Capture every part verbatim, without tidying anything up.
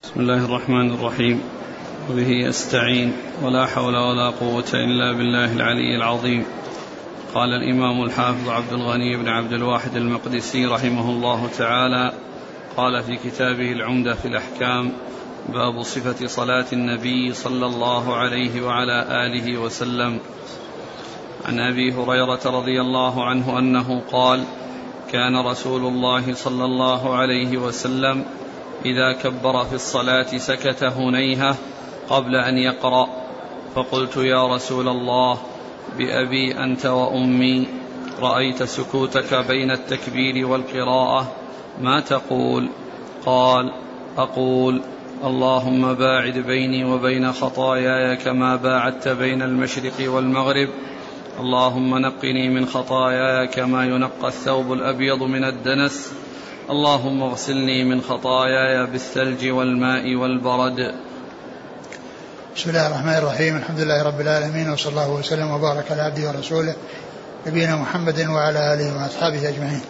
بسم الله الرحمن الرحيم، وبه أستعين، ولا حول ولا قوة إلا بالله العلي العظيم. قال الإمام الحافظ عبد الغني بن عبد الواحد المقدسي رحمه الله تعالى، قال في كتابه العمدة في الأحكام: باب صفة صلاة النبي صلى الله عليه وعلى آله وسلم. عن أبي هريرة رضي الله عنه أنه قال: كان رسول الله صلى الله عليه وسلم إذا كبر في الصلاة سكت هنيهة قبل أن يقرأ، فقلت: يا رسول الله، بأبي أنت وأمي، رأيت سكوتك بين التكبير والقراءة، ما تقول؟ قال: أقول: اللهم باعد بيني وبين خطاياي كما باعدت بين المشرق والمغرب، اللهم نقني من خطاياي كما ينقى الثوب الأبيض من الدنس، اللهم اغسلني من خطاياي بالثلج والماء والبرد. بسم الله الرحمن الرحيم، الحمد لله رب العالمين، وصلى الله وسلم وبارك على عبده ورسوله نبينا محمد وعلى آله وأصحابه أجمعين.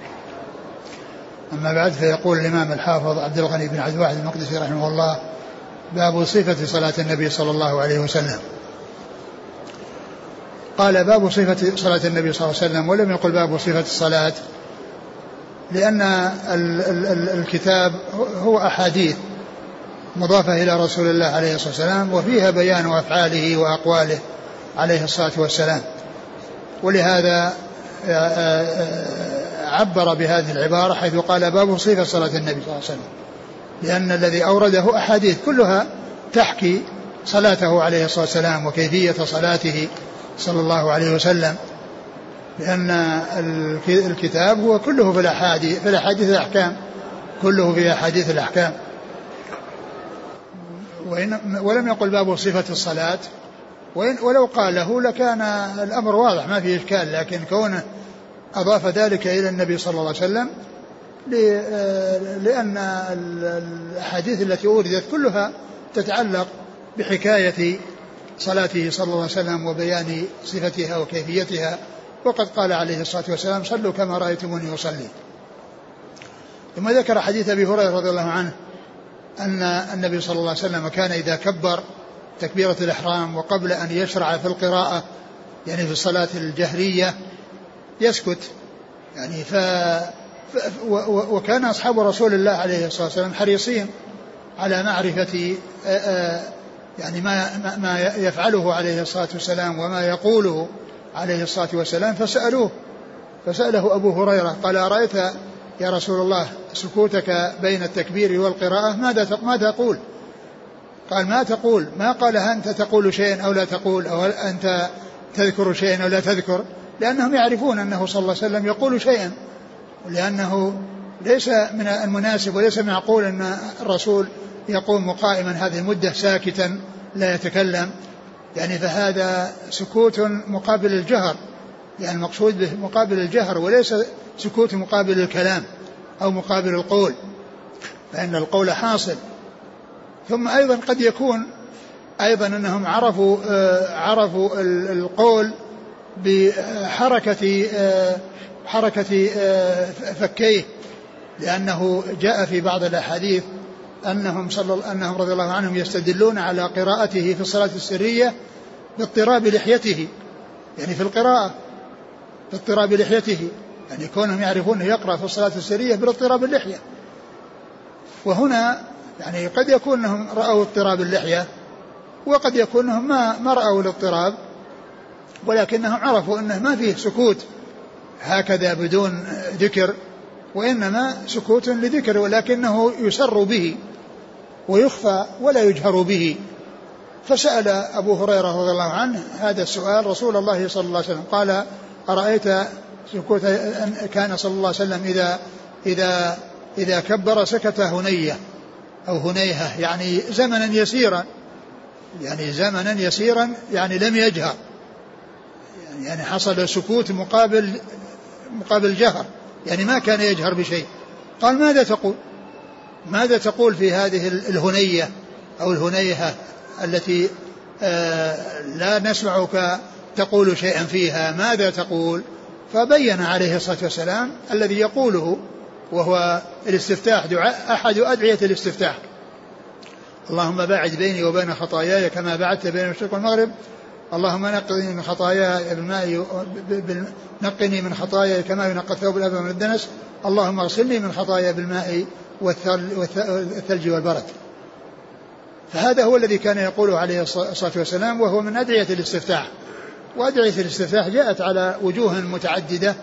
أما بعد، فيقول الإمام الحافظ عبد الغني بن عبد الواحد المقدسي رحمه الله: باب صفة صلاة النبي صلى الله عليه وسلم. قال: باب صفة صلاة النبي صلى الله عليه وسلم، ولم يقل باب صفة الصلاة، لأن الكتاب هو أحاديث مضافة إلى رسول الله عليه الصلاة والسلام، وفيها بيان أفعاله وأقواله عليه الصلاة والسلام، ولهذا عبر بهذه العبارة حيث قال: باب صفة صلاة النبي صلى الله عليه وسلم، لأن الذي أورده أحاديث كلها تحكي صلاته عليه الصلاة والسلام وكيفية صلاته صلى الله عليه وسلم، لأن الكتاب هو كله في الأحاديث في الأحاديث الأحكام كله في أحاديث الأحكام. ولم يقل باب صفة الصلاة، ولو قاله لكان الأمر واضح ما فيه إشكال، لكن كونه أضاف ذلك إلى النبي صلى الله عليه وسلم لأن الأحاديث التي أوردت كلها تتعلق بحكاية صلاته صلى الله عليه وسلم وبيان صفتها وكيفيتها، وقد قال عليه الصلاة والسلام: صلوا كما رأيتموني أصلي. ثم ذكر حديث أبي هريرة رضي الله عنه أن النبي صلى الله عليه وسلم كان إذا كبر تكبيرة الإحرام وقبل أن يشرع في القراءة، يعني في الصلاة الجهرية، يسكت، يعني ف... ف... و... وكان أصحاب رسول الله عليه الصلاة والسلام حريصين على معرفة يعني ما... ما يفعله عليه الصلاة والسلام وما يقوله عليه الصلاة والسلام، فسألوه فسأله أبو هريرة قال: أرأيت يا رسول الله سكوتك بين التكبير والقراءة ماذا ماذا تقول؟ قال: ما تقول؟ ما قال أنت تقول شيئا أو لا تقول، أو أنت تذكر شيئا أو لا تذكر، لأنهم يعرفون أنه صلى الله عليه وسلم يقول شيئا، لأنه ليس من المناسب وليس معقول أن الرسول يقوم قائما هذه المدة ساكتا لا يتكلم، يعني فهذا سكوت مقابل الجهر، يعني المقصود به مقابل الجهر وليس سكوت مقابل الكلام أو مقابل القول، فإن القول حاصل. ثم أيضا قد يكون أيضا أنهم عرفوا عرفوا القول بحركة حركة فكيه، لأنه جاء في بعض الأحاديث أنهم صلى أنهم رضي الله عنهم يستدلون على قراءته في الصلاة السرية باضطراب لحيته، يعني في القراءة باضطراب لحيته، يعني كونهم يعرفون يقرأ في الصلاة السرية باضطراب اللحية. وهنا يعني قد يكون أنهم رأوا اضطراب اللحية، وقد يكون أنهم ما ما رأوا الاضطراب، ولكنهم عرفوا أنه ما فيه سكوت هكذا بدون ذكر، وإنما سكوت لذكر، ولكنه يسر به ويخفى ولا يجهر به. فسأل أبو هريرة رضي الله عنه هذا السؤال رسول الله صلى الله عليه وسلم، قال: أرأيت سكوت كان صلى الله عليه وسلم إذا إذا إذا كبر سكت هنية أو هنيهة، يعني زمنا يسيرا، يعني زمنا يسيرا يعني لم يجهر، يعني حصل سكوت مقابل مقابل جهر، يعني ما كان يجهر بشيء. قال: ماذا تقول؟ ماذا تقول في هذه الهنية أو الهنيهة التي آه لا نسمعك تقول شيئا فيها، ماذا تقول؟ فبين عليه الصلاة والسلام الذي يقوله، وهو الاستفتاح، دعاء أحد أدعية الاستفتاح، اللهم باعد بيني وبين خطاياي كما بعدت بين المشرق والمغرب. اللهم نقني من خطاياي بالماء نقني من خطاياي كما ينقى الثوب الأبيض من الدنس. اللهم اغسلني من خطاياي بالماء والثلج والبرد. فهذا هو الذي كان يقوله عليه الصلاة والسلام، وهو من أدعية الاستفتاح. وأدعية الاستفتاح جاءت على وجوه متعددة.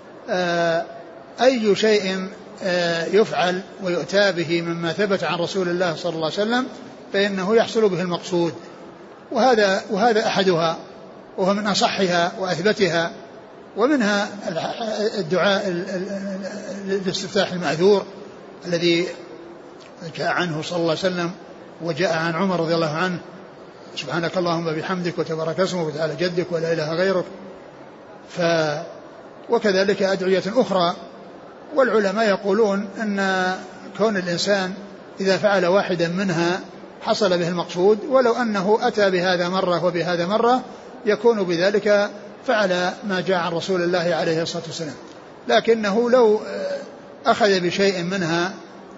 أي شيء يفعل ويؤتى به مما ثبت عن رسول الله صلى الله عليه وسلم فإنه يحصل به المقصود، وهذا, وهذا أحدها، وهو من أصحها وأثبتها. ومنها الدعاء الاستفتاح المأذور الذي جاء عنه صلى الله عليه وسلم وجاء عن عمر رضي الله عنه: سبحانك اللهم بحمدك وتبارك اسمك وتعالى جدك ولا إله غيرك. ف وكذلك أدعية أخرى. والعلماء يقولون أن كون الإنسان إذا فعل واحدا منها حصل به المقصود، ولو أنه أتى بهذا مرة وبهذا مرة يكون بذلك فعل ما جاء عن رسول الله عليه الصلاة والسلام. لكنه لو أخذ بشيء منها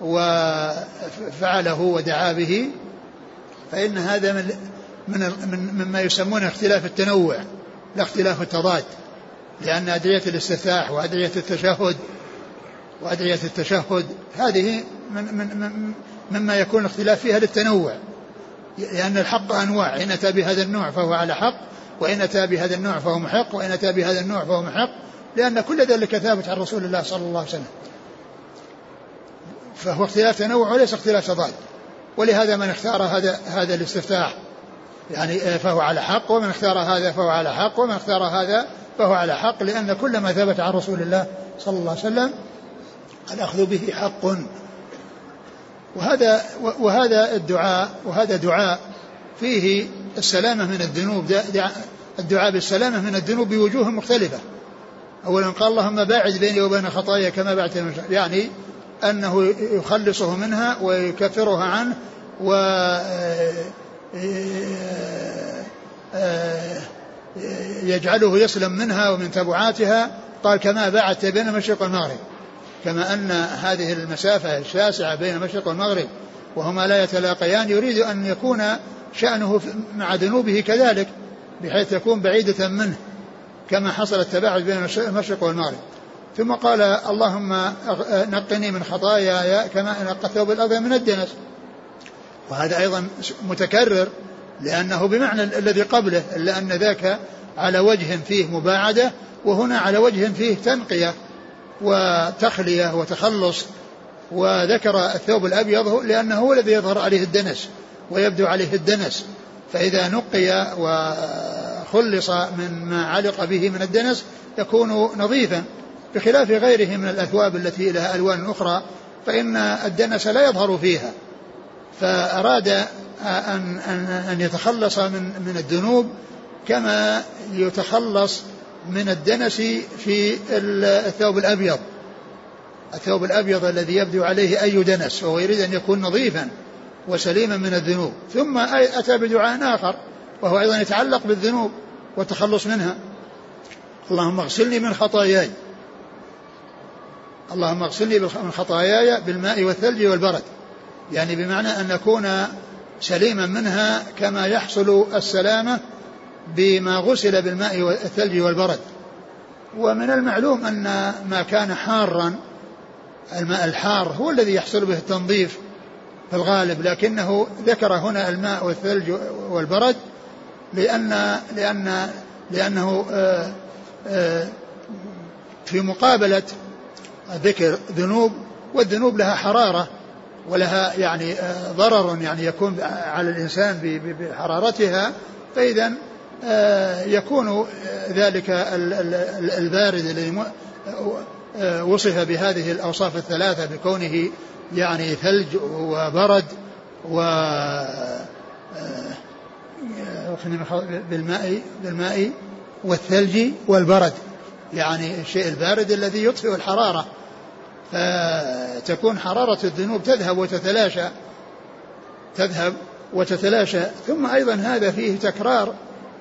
وفعله ودعا به فإن هذا من من مما يسمونه اختلاف التنوع لا اختلاف التضاد، لأن أدعية الاستفتاح وأدعية التشهد وأدعية التشهد هذه من من من مما يكون الاختلاف فيها للتنوع، لأن الحق أنواع، إن أتى بهذا النوع فهو على حق، وإن أتى بهذا النوع فهو محق، وإن أتى بهذا النوع فهو محق، لأن كل ذلك ثابت عن رسول الله صلى الله عليه وسلم. فهو اختلاف تنوع وليس اختلاف تضاد. ولهذا من اختار هذا هذا الاستفتاح يعني فهو على حق، ومن اختار هذا فهو على حق، ومن اختار هذا فهو على حق، لأن كل ما ثبت عن رسول الله صلى الله عليه وسلم الأخذ به حق. وهذا وهذا الدعاء وهذا دعاء فيه السلامة من الذنوب، الدعاء بالسلامة من الذنوب بوجوه مختلفة. أولا قال اللهم باعد بيني وبين خطايا كما بعدت من الشر، يعني أنه يخلصه منها ويكفرها عنه ويجعله يسلم منها ومن تبعاتها. قال كما بعدت بين المشرق والمغرب، كما أن هذه المسافة الشاسعة بين المشرق والمغرب وهما لا يتلاقيان يريد أن يكون شأنه مع ذنوبه كذلك، بحيث يكون بعيدة منه كما حصل التباعد بين المشرق والمغرب. ثم قال اللهم نقني من خطاياي كما نقى الثوب الأبيض من الدنس، وهذا أيضا متكرر لأنه بمعنى الذي قبله، إلا أن ذاك على وجه فيه مباعدة، وهنا على وجه فيه تنقية وتخلية وتخلص. وذكر الثوب الأبيض لأنه هو الذي يظهر عليه الدنس ويبدو عليه الدنس، فإذا نقي وخلص من ما علق به من الدنس يكون نظيفا، بخلاف غيره من الأثواب التي لها ألوان أخرى فإن الدنس لا يظهر فيها. فأراد أن, أن, أن يتخلص من, من الذنوب كما يتخلص من الدنس في الثوب الأبيض، الثوب الأبيض الذي يبدو عليه أي دنس، وهو يريد أن يكون نظيفا وسليما من الذنوب. ثم أتى بدعاء آخر وهو أيضا يتعلق بالذنوب والتخلص منها: اللهم اغسلني من خطاياي، اللهم اغسلني من خطاياي بالماء والثلج والبرد، يعني بمعنى أن نكون سليما منها كما يحصل السلامة بما غسل بالماء والثلج والبرد. ومن المعلوم أن ما كان حارا، الماء الحار هو الذي يحصل به التنظيف في الغالب، لكنه ذكر هنا الماء والثلج والبرد لأن لأن لأنه آآ آآ في مقابلة ذكر ذنوب، والذنوب لها حرارة ولها يعني ضرر يعني يكون على الإنسان بحرارتها، فإذا يكون ذلك البارد الذي وصف بهذه الأوصاف الثلاثة بكونه يعني ثلج وبرد و بالماء بالماء والثلج والبرد، يعني الشيء البارد الذي يطفئ الحرارة، فتكون حرارة الذنوب تذهب وتتلاشى تذهب وتتلاشى. ثم أيضا هذا فيه تكرار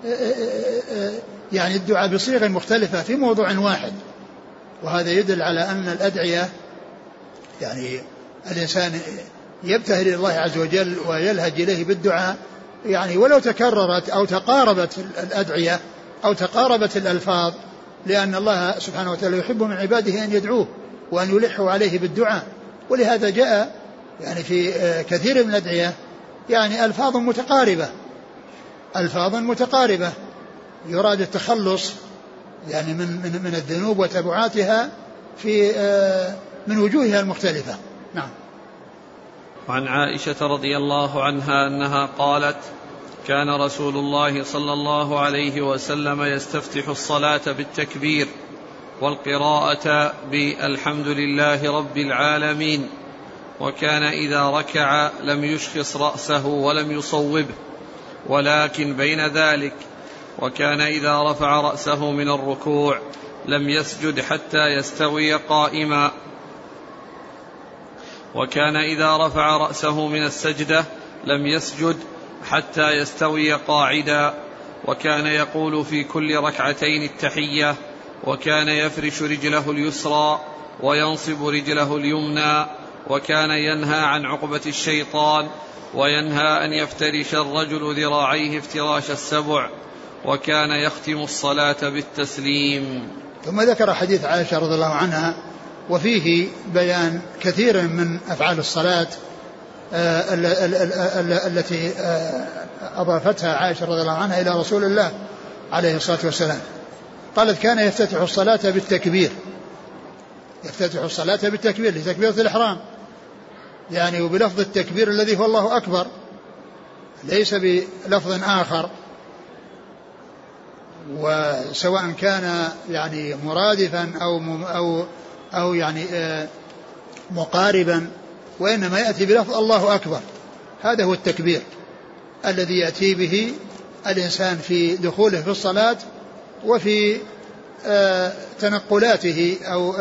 يعني الدعاء بصيغ مختلفة في موضوع واحد، وهذا يدل على أن الأدعية يعني الإنسان يبتهل إلى الله عز وجل ويلهج إليه بالدعاء، يعني ولو تكررت أو تقاربت الأدعية أو تقاربت الألفاظ، لأن الله سبحانه وتعالى يحب من عباده أن يدعوه وأن يلحوا عليه بالدعاء. ولهذا جاء يعني في كثير من الأدعية يعني ألفاظ متقاربة ألفاظ متقاربة يراد التخلص يعني من من من الذنوب وتبعاتها في من وجوهها المختلفة. نعم. وعن عائشة رضي الله عنها أنها قالت: كان رسول الله صلى الله عليه وسلم يستفتح الصلاة بالتكبير والقراءة بالحمد لله رب العالمين، وكان إذا ركع لم يشخص رأسه ولم يصوبه ولكن بين ذلك، وكان إذا رفع رأسه من الركوع لم يسجد حتى يستوي قائما، وكان إذا رفع رأسه من السجدة لم يسجد حتى يستوي قاعدا، وكان يقول في كل ركعتين التحية، وكان يفرش رجله اليسرى وينصب رجله اليمنى، وكان ينهى عن عقبة الشيطان، وينهى أن يفترش الرجل ذراعيه افتراش السبع، وكان يختم الصلاة بالتسليم. ثم ذكر حديث عائشة رضي الله عنها وفيه بيان كثير من أفعال الصلاة التي أضافتها عائشة رضي الله عنها إلى رسول الله عليه الصلاة والسلام. قالت: كان يفتتح الصلاة بالتكبير يفتتح الصلاة بالتكبير لتكبيرة الإحرام، يعني وبلفظ التكبير الذي هو الله أكبر، ليس بلفظ آخر، وسواء كان يعني مرادفا أو أو أو يعني مقاربا، وإنما يأتي بلفظ الله أكبر. هذا هو التكبير الذي يأتي به الإنسان في دخوله في الصلاة وفي تنقلاته أو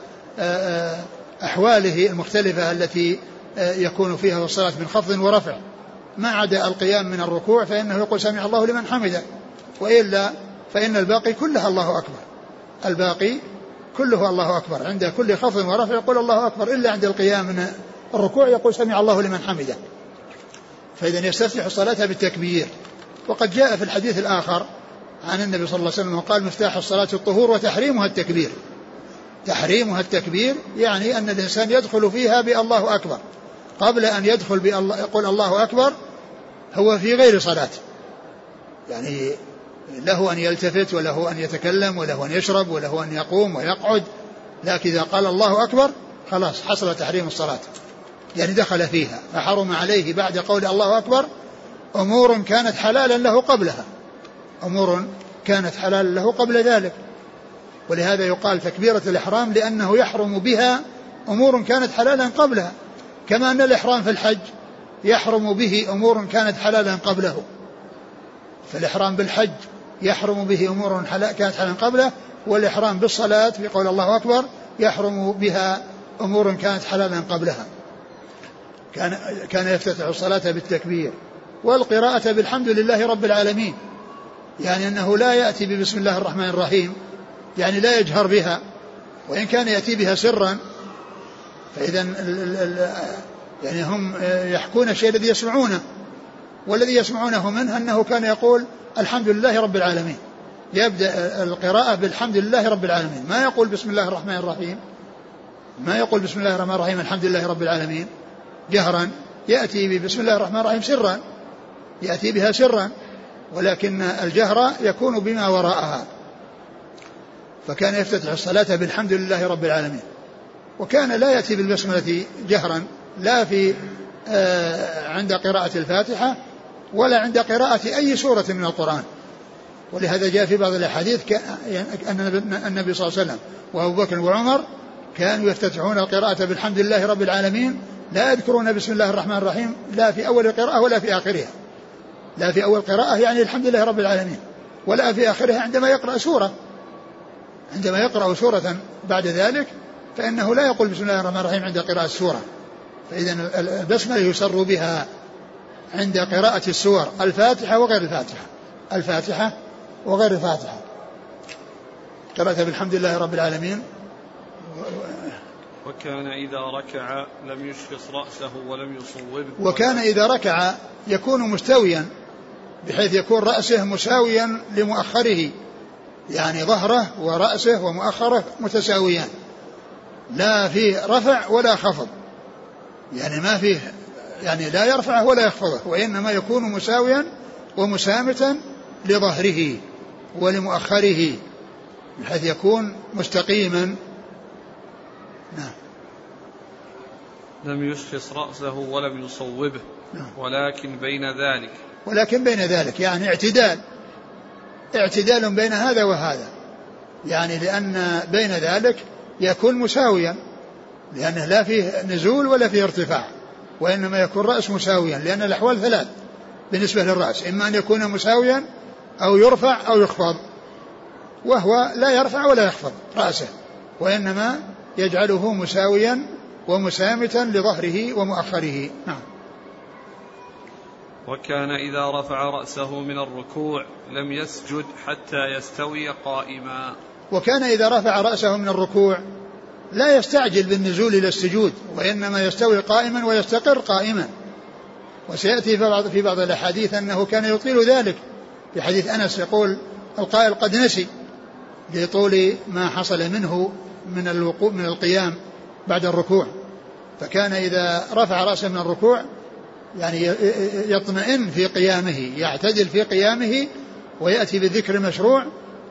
أحواله المختلفة التي يكون فيها في الصلاة من خفض ورفع، ما عدا القيام من الركوع فإنه يقول سمع الله لمن حمده، وإلا فإن الباقي كلها الله أكبر. الباقي كله الله أكبر، عند كل خفض ورفع يقول الله أكبر، إلا عند القيام من الركوع يقول سمع الله لمن حمده. فإذا يستفتح الصلاة بالتكبير. وقد جاء في الحديث الآخر عن النبي صلى الله عليه وسلم قال: مفتاح الصلاة الطهور وتحريمها التكبير. تحريمها التكبير يعني أن الإنسان يدخل فيها بالله أكبر، قبل أن يدخل بالله يقول الله أكبر هو في غير صلاة، يعني له أن يلتفت وله أن يتكلم وله أن يشرب وله أن يقوم ويقعد، لكن إذا قال الله أكبر خلاص حصل تحريم الصلاة، يعني دخل فيها، فحرم عليه بعد قول الله أكبر أمور كانت حلالا له قبلها أمور كانت حلالا له قبل ذلك. ولهذا يقال تكبيرة الإحرام لأنه يحرم بها أمور كانت حلالا قبلها، كما أن الإحرام في الحج يحرم به أمور كانت حلالا قبله، فالإحرام بالحج يحرم به أمور كانت حلالا قبله، والإحرام بالصلاة في قول الله أكبر يحرم بها أمور كانت حلالا قبلها. كان, كان يفتتح الصلاة بالتكبير والقراءة بالحمد لله رب العالمين، يعني أنه لا يأتي ببسم الله الرحمن الرحيم، يعني لا يجهر بها، وإن كان يأتي بها سرا، فإذا يعني هم يحكون الشيء الذي يسمعونه، والذي يسمعونه منه أنه كان يقول الحمد لله رب العالمين، يبدأ القراءة بالحمد لله رب العالمين، ما يقول بسم الله الرحمن الرحيم ما يقول بسم الله الرحمن الرحيم الحمد لله رب العالمين جهرا، يأتي بسم الله الرحمن الرحيم سرا، يأتي بها سرا، ولكن الجهر يكون بما وراءها. فكان يفتتح الصلاة بالحمد لله رب العالمين، وكان لا يأتي بالبسملة جهرا، لا في آه عند قراءة الفاتحة ولا عند قراءة أي سورة من القرآن. ولهذا جاء في بعض الأحاديث أن النبي صلى الله عليه وسلم وأبو بكر وعمر كانوا يفتتحون القراءة بالحمد لله رب العالمين، لا يذكرون بسم الله الرحمن الرحيم لا في أول القراءة ولا في آخرها، لا في أول قراءة يعني الحمد لله رب العالمين، ولا في آخرها عندما يقرأ سورة عندما يقرأ سورة بعد ذلك فإنه لا يقول بسم الله الرحمن الرحيم عند قراءة السورة. فإذا البسملة يسر بها عند قراءة السور، الفاتحة وغير الفاتحة الفاتحة وغير الفاتحة. قراءة بالحمد لله رب العالمين وكان إذا ركع لم يشخص رأسه ولم يصوبه. وكان إذا ركع يكون مستويا بحيث يكون رأسه مساويا لمؤخره، يعني ظهره ورأسه ومؤخره متساويان، لا فيه رفع ولا خفض، يعني ما فيه يعني لا يرفعه ولا يخفضه، وإنما يكون مساويا ومسامتا لظهره ولمؤخره بحيث يكون مستقيما. نعم. لم يشخص رأسه ولم يصوبه. نعم. ولكن بين ذلك ولكن بين ذلك يعني اعتدال اعتدال بين هذا وهذا، يعني لأن بين ذلك يكون مساويا لأنه لا فيه نزول ولا فيه ارتفاع، وإنما يكون رأس مساويا، لأن الأحوال ثلاث بالنسبة للرأس، إما أن يكون مساويا أو يرفع أو يخفض، وهو لا يرفع ولا يخفض رأسه، وإنما يجعله مساويا ومسامتا لظهره ومؤخره. نعم. وكان إذا رفع رأسه من الركوع لم يسجد حتى يستوي قائما. وكان إذا رفع رأسه من الركوع لا يستعجل بالنزول إلى السجود، وإنما يستوي قائما ويستقر قائما. وسيأتي في بعض, في بعض الأحاديث أنه كان يطيل ذلك، في حديث أنس يقول القائل قد نسي لطول ما حصل منه من الوقوع من القيام بعد الركوع، فكان إذا رفع رأسه من الركوع يعني يطمئن في قيامه، يعتدل في قيامه ويأتي بالذكر المشروع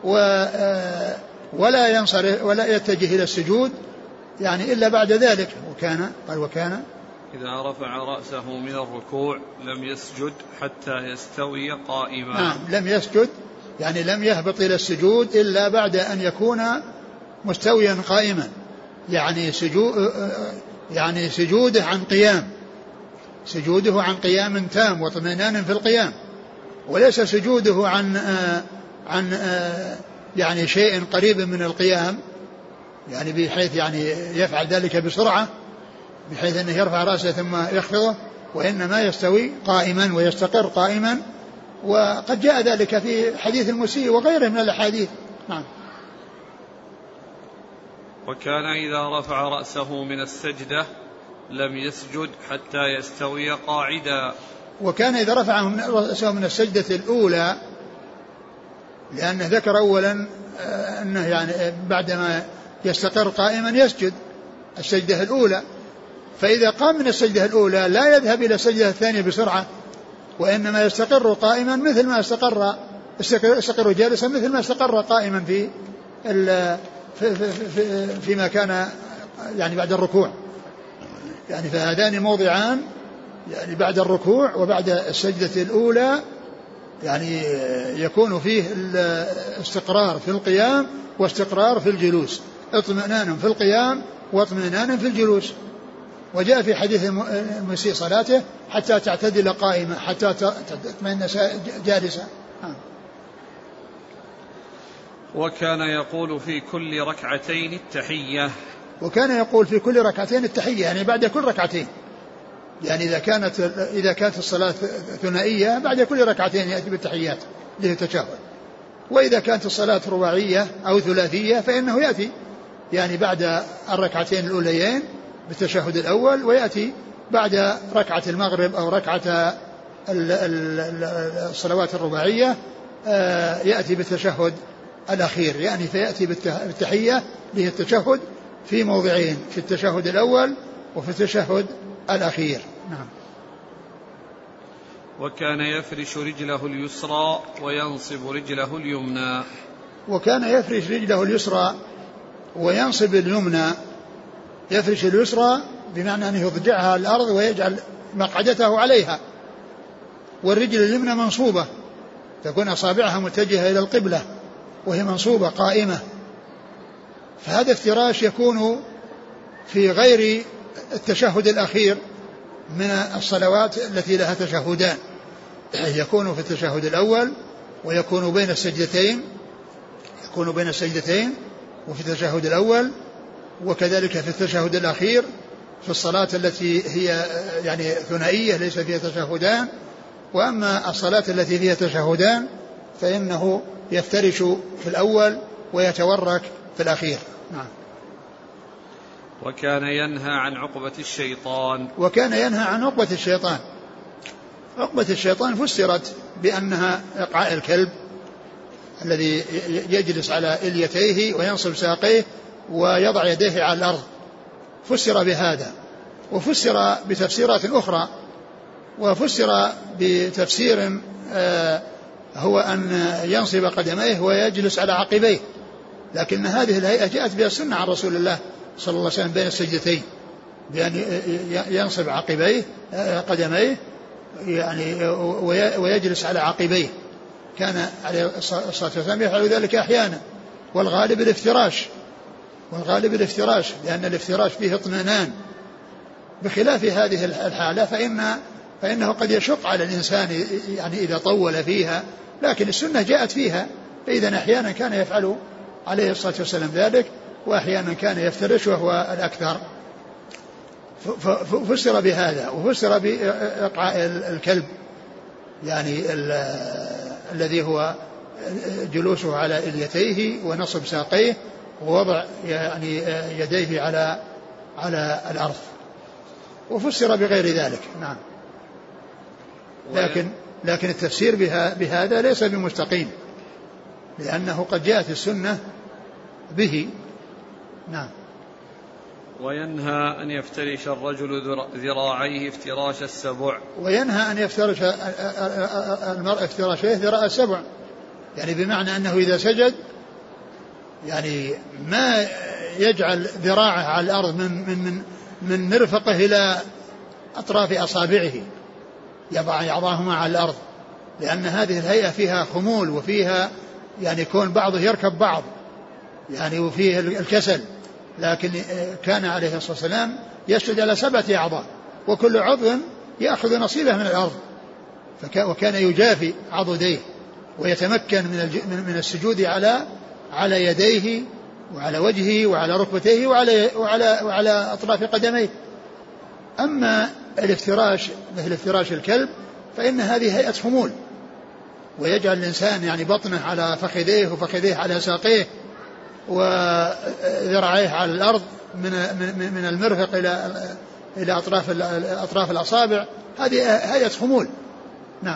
ولا ينصرف ولا يتجه إلى السجود يعني إلا بعد ذلك. وكان قال وكان إذا رفع رأسه من الركوع لم يسجد حتى يستوي قائما. نعم، لم يسجد يعني لم يهبط إلى السجود إلا بعد أن يكون مستويا قائما، يعني سجود يعني سجوده عن قيام، سجوده عن قيام تام واطمئنان في القيام، وليس سجوده عن آآ عن آآ يعني شيء قريب من القيام، يعني بحيث يعني يفعل ذلك بسرعة بحيث أنه يرفع رأسه ثم يخفضه، وإنما يستوي قائما ويستقر قائما، وقد جاء ذلك في حديث المسيء وغيره من الأحاديث. نعم. وكان إذا رفع رأسه من السجدة لم يسجد حتى يستوي قاعدا. وكان إذا رفع رأسه من السجدة الأولى، لأنه ذكر أولا أنه يعني بعدما يستقر قائما يسجد السجدة الأولى، فإذا قام من السجدة الأولى لا يذهب إلى السجدة الثانية بسرعة، وإنما يستقر قائما مثل ما استقر استقر جالسا مثل ما استقر قائما في في في فيما كان يعني بعد الركوع، يعني فهذان موضعان يعني بعد الركوع وبعد السجدة الأولى يعني يكون فيه الاستقرار في القيام واستقرار في الجلوس، اطمئنان في القيام واطمئنان في الجلوس. وجاء في حديث المسيء صلاته حتى تعتدل قائمة حتى تطمئن جالسا. وكان يقول في كل ركعتين التحية. وكان يقول في كل ركعتين التحية يعني بعد كل ركعتين، يعني إذا كانت إذا كانت الصلاة ثنائية بعد كل ركعتين يأتي بالتحيات للتشهد، وإذا كانت الصلاة رباعية أو ثلاثية فإنه يأتي يعني بعد الركعتين الأوليين بالتشهد الأول، ويأتي بعد ركعة المغرب أو ركعة الصلوات الرباعية يأتي بالتشهد الأخير، يعني فيأتي بالتحية له التشهد في موضعين، في التشهد الأول وفي التشهد الأخير. نعم. وكان يفرش رجله اليسرى وينصب رجله اليمنى. وكان يفرش رجله اليسرى وينصب اليمنى. يفرش اليسرى بمعنى أنه يضجعها على الأرض ويجعل مقعدته عليها، والرجل اليمنى منصوبة تكون أصابعها متجهة إلى القبلة وهي منصوبة قائمة، فهذا افتراش يكون في غير التشهد الأخير من الصلوات التي لها تشهدان، يكون في التشهد الأول ويكون بين السجدتين، يكون بين السجدتين وفي التشهد الأول، وكذلك في التشهد الأخير في الصلاة التي هي يعني ثنائية ليس فيها تشهدان. وأما الصلاة التي فيها تشهدان فإنه يفترش في الأول ويتورك في الأخير. نعم. وكان ينهى عن عقبة الشيطان. وكان ينهى عن عقبة الشيطان. عقبة الشيطان فسرت بأنها إقعاء الكلب الذي يجلس على إليتيه وينصب ساقيه ويضع يديه على الأرض، فسر بهذا. وفسر بتفسيرات أخرى، وفسر بتفسير آه هو أن ينصب قدميه ويجلس على عقبيه، لكن هذه الهيئة جاءت بها السنة عن رسول الله صلى الله عليه وسلم بين السجدتين، بأن ينصب عقبيه قدميه يعني ويجلس على عقبيه. كان عليه الصلاة والسلام يفعل ذلك أحيانا، والغالب الافتراش، والغالب الافتراش لأن الافتراش فيه اطمئنان، بخلاف هذه الحالة فإن فإنه قد يشق على الإنسان يعني إذا طول فيها، لكن السنة جاءت فيها. فإذا أحيانا كان يفعل عليه الصلاة والسلام ذلك، وأحيانا كان يفترش وهو الأكثر. ففسر بهذا، وفسر بإقعاء الكلب يعني الذي هو جلوسه على إليتيه ونصب ساقيه ووضع يعني يديه على على الأرض، وفسر بغير ذلك. نعم. لكن لكن التفسير بها بهذا ليس بمستقيم، لأنه قد جاءت السنة به. نعم. وينهى أن يفترش الرجل ذراعيه افتراش السبع. وينهى أن يفترش المرء افتراشيه ذراع السبع، يعني بمعنى أنه إذا سجد يعني ما يجعل ذراعه على الأرض من من من من مرفقه إلى أطراف أصابعه، يضع يعضاهما على الأرض، لأن هذه الهيئة فيها خمول وفيها يعني كون بعضه يركب بعض يعني وفيه الكسل. لكن كان عليه الصلاة والسلام يسجد على سبعة أعضاء وكل عضو يأخذ نصيبه من الأرض، وكان يجافي عضديه ويتمكن من من السجود على على يديه وعلى وجهه وعلى ركبتيه وعلى وعلى وعلى أطراف قدميه. أما الافتراش مثل افتراش الكلب فإن هذه هيئة خمول، ويجعل الإنسان يعني بطنه على فخذيه وفخذيه على ساقيه وذراعيه على الأرض من من من المرفق إلى إلى أطراف أطراف الأصابع، هذه هيئة خمول. نعم.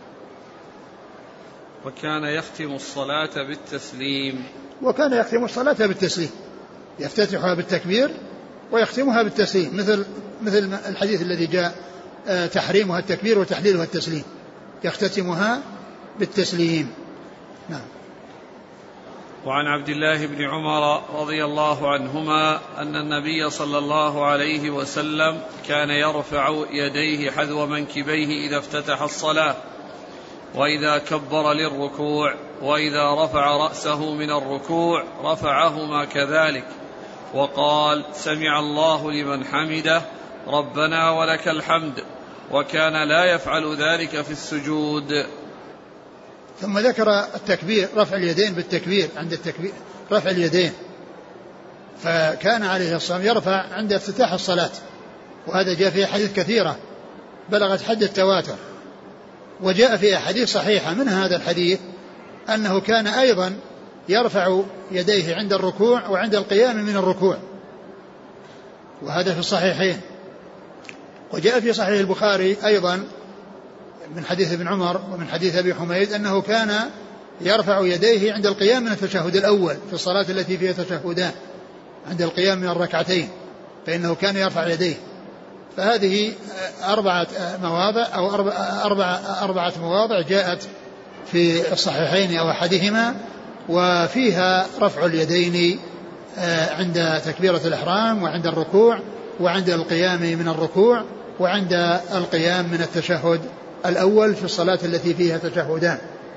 وكان يختم الصلاة بالتسليم. وكان يختم الصلاة بالتسليم، يفتتحها بالتكبير ويختمها بالتسليم، مثل مثل الحديث الذي جاء تحريمها التكبير وتحليلها التسليم، يختتمها بالتسليم. نعم. وعن عبد الله بن عمر رضي الله عنهما أن النبي صلى الله عليه وسلم كان يرفع يديه حذو منكبيه إذا افتتح الصلاة، وإذا كبر للركوع، وإذا رفع رأسه من الركوع رفعهما كذلك، وقال سمع الله لمن حمده ربنا ولك الحمد، وكان لا يفعل ذلك في السجود. ثم ذكر التكبير، رفع اليدين بالتكبير عند التكبير، رفع اليدين، فكان عليه الصلاة يرفع عند افتتاح الصلاة، وهذا جاء في أحاديث كثيرة بلغت حد التواتر، وجاء في أحاديث صحيحة من هذا الحديث أنه كان أيضا يرفع يديه عند الركوع وعند القيام من الركوع، وهذا في الصحيحين. وجاء في صحيح البخاري أيضا من حديث ابن عمر ومن حديث أبي حميد أنه كان يرفع يديه عند القيام من التشهد الأول في الصلاة التي فيها تشهدان، عند القيام من الركعتين فإنه كان يرفع يديه. فهذه أربعة مواضع أو أربعة, أربعة مواضع جاءت في الصحيحين أو أحدهما، وفيها رفع اليدين عند تكبيرة الإحرام وعند الركوع وعند القيام من الركوع وعند القيام من التشهد الأول في الصلاة التي فيها تشهدان.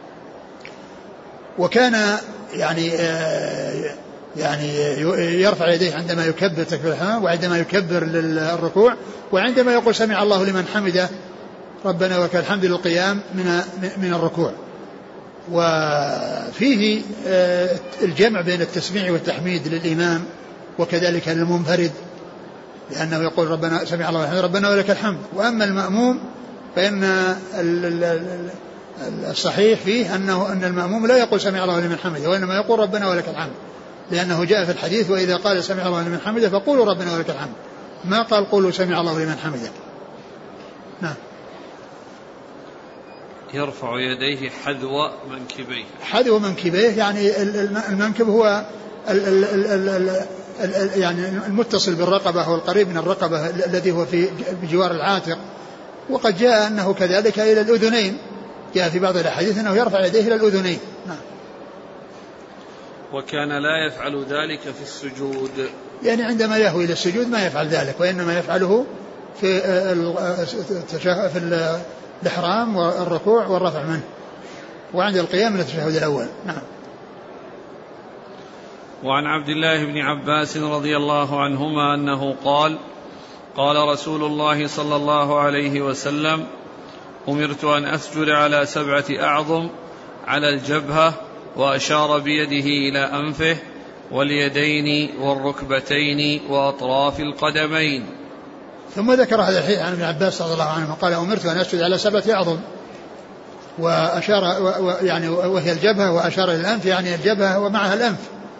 وكان يعني يعني يرفع يديه عندما يكبر تكبير الإحرام وعندما يكبر للركوع وعندما يقول سمع الله لمن حمده ربنا ولك الحمد للقيام من من الركوع. وفيه الجمع بين التسميع والتحميد للإمام وكذلك للمنفرد، لأنه يقول ربنا سمع الله لمن ربنا ولك الحمد. وأما المأموم فإن الصحيح فيه أنه أن المأموم لا يقول سمع الله لمن حمده، وإنما يقول ربنا ولك الحمد، لأنه جاء في الحديث وإذا قال سمع الله لمن حمده فقولوا ربنا ولك الحمد، ما قال قولوا سمع الله لمن حمده. نعم. يرفع يديه حذو منكبيه. حذو منكبيه يعني المنكب هو ال ال ال ال ال يعني المتصل بالرقبة والقريب من الرقبة الذي هو في بجوار العاتق. وقد جاء أنه كذلك إلى الأذنين، جاء في بعض الأحاديث أنه يرفع يديه إلى الأذنين. نعم. في وكان لا يفعل ذلك في السجود، يعني عندما يهوي إلى السجود ما يفعل ذلك، وإنما يفعله في في الإحرام والركوع والرفع منه، وعند القيام من التشهد الأول. نعم. وعن عبد الله بن عباس رضي الله عنهما أنه قال قال رسول الله صلى الله عليه وسلم أمرت أن أسجد على سبعة أعظم، على الجبهة، وأشار بيده إلى أنفه واليدين والركبتين وأطراف القدمين. ثم ذكر هذا الحديث عن ابن عباس رضي الله عنه قال أمرت أن أسجد على سبعة أعظم، وأشار يعني وهي الجبهة، وأشار إلى الأنف يعني الجبهة ومعها الأنف،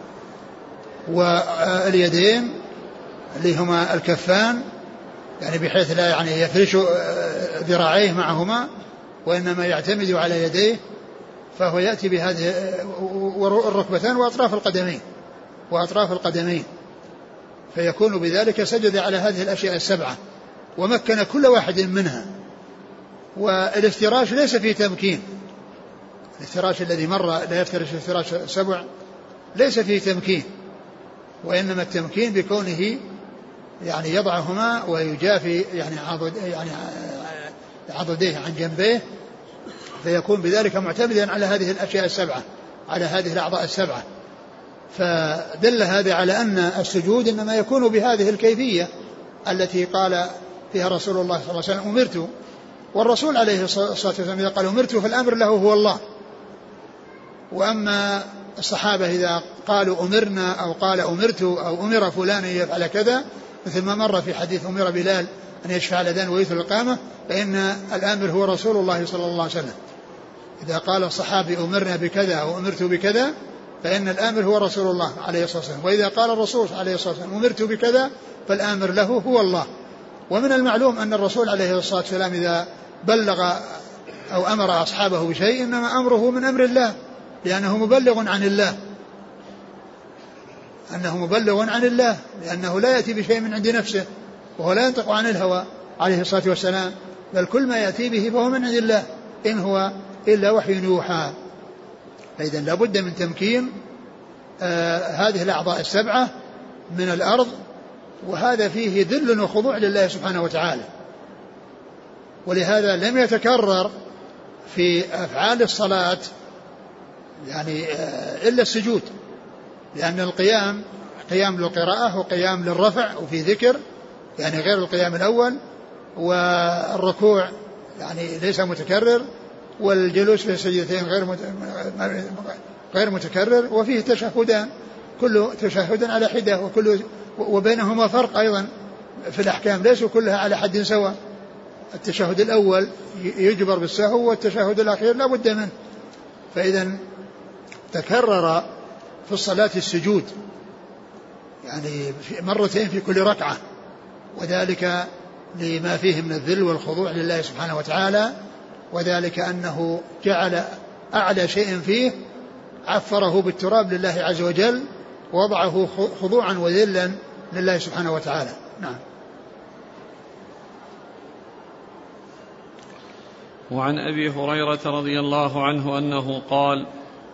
واليدين اللي هما الكفان يعني بحيث لا يعني يفرش ذراعيه معهما وإنما يعتمد على يديه، فهو يأتي بهذه الركبتين وأطراف القدمين وأطراف القدمين فيكون بذلك سجد على هذه الأشياء السبعة ومكن كل واحد منها. والافتراش ليس فيه تمكين، الافتراش الذي مر لا يفترش افتراش سبع ليس فيه تمكين، وإنما التمكين بكونه يعني يضعهما ويجافي يعني عضد يعني عضديه عن جنبيه، فيكون بذلك معتمدا على هذه الأشياء السبعة، على هذه الأعضاء السبعة. فدل هذا على أن السجود إنما يكون بهذه الكيفية التي قال فيها رسول الله صلى الله عليه وسلم أمرت، والرسول عليه الصلاة والسلام إذا قال أمرت فالأمر له هو الله. وأما الصحابة إذا قالوا أمرنا أو قال أمرت أو أمر فلان يفعل كذا، مثل ما مر في حديث أمر بلال أن يشفع الأذان ويثر الإقامة، فإن الآمر هو رسول الله صلى الله عليه وسلم. إذا قال الصحابي أمرنا بكذا أو أمرت بكذا فإن الآمر هو رسول الله عليه الصلاة والسلام، وإذا قال الرسول عليه الصلاة والسلام أمرت بكذا فالآمر له هو الله. ومن المعلوم أن الرسول عليه الصلاة والسلام إذا بلغ أو أمر أصحابه بشيء إنما أمره من أمر الله، لأنه مبلغ عن الله، أنه مبلغ عن الله، لأنه لا يأتي بشيء من عند نفسه، وهو لا ينطق عن الهوى عليه الصلاة والسلام، بل كل ما يأتي به فهو من عند الله، إن هو إلا وحي يوحى. فإذا لابد من تمكين آه هذه الأعضاء السبعة من الأرض، وهذا فيه ذل وخضوع لله سبحانه وتعالى. ولهذا لم يتكرر في أفعال الصلاة يعني آه إلا السجود، لأن القيام قيام للقراءة وقيام للرفع وفي ذكر يعني غير القيام الأول، والركوع يعني ليس متكرر، والجلوس في السجدتين غير غير متكرر، وفيه تشهدان كل تشهد على حدة، وكل وبينهما فرق أيضا في الأحكام، ليسوا كلها على حد سواء. التشهد الأول يجبر بالسهو، والتشهد الأخير لا بد منه. فإذا تكرر في الصلاة السجود يعني في مرتين في كل ركعة، وذلك لما فيه من الذل والخضوع لله سبحانه وتعالى، وذلك أنه جعل أعلى شيء فيه عفره بالتراب لله عز وجل، ووضعه خضوعا وذلا لله سبحانه وتعالى. نعم. وعن أبي هريرة رضي الله عنه أنه قال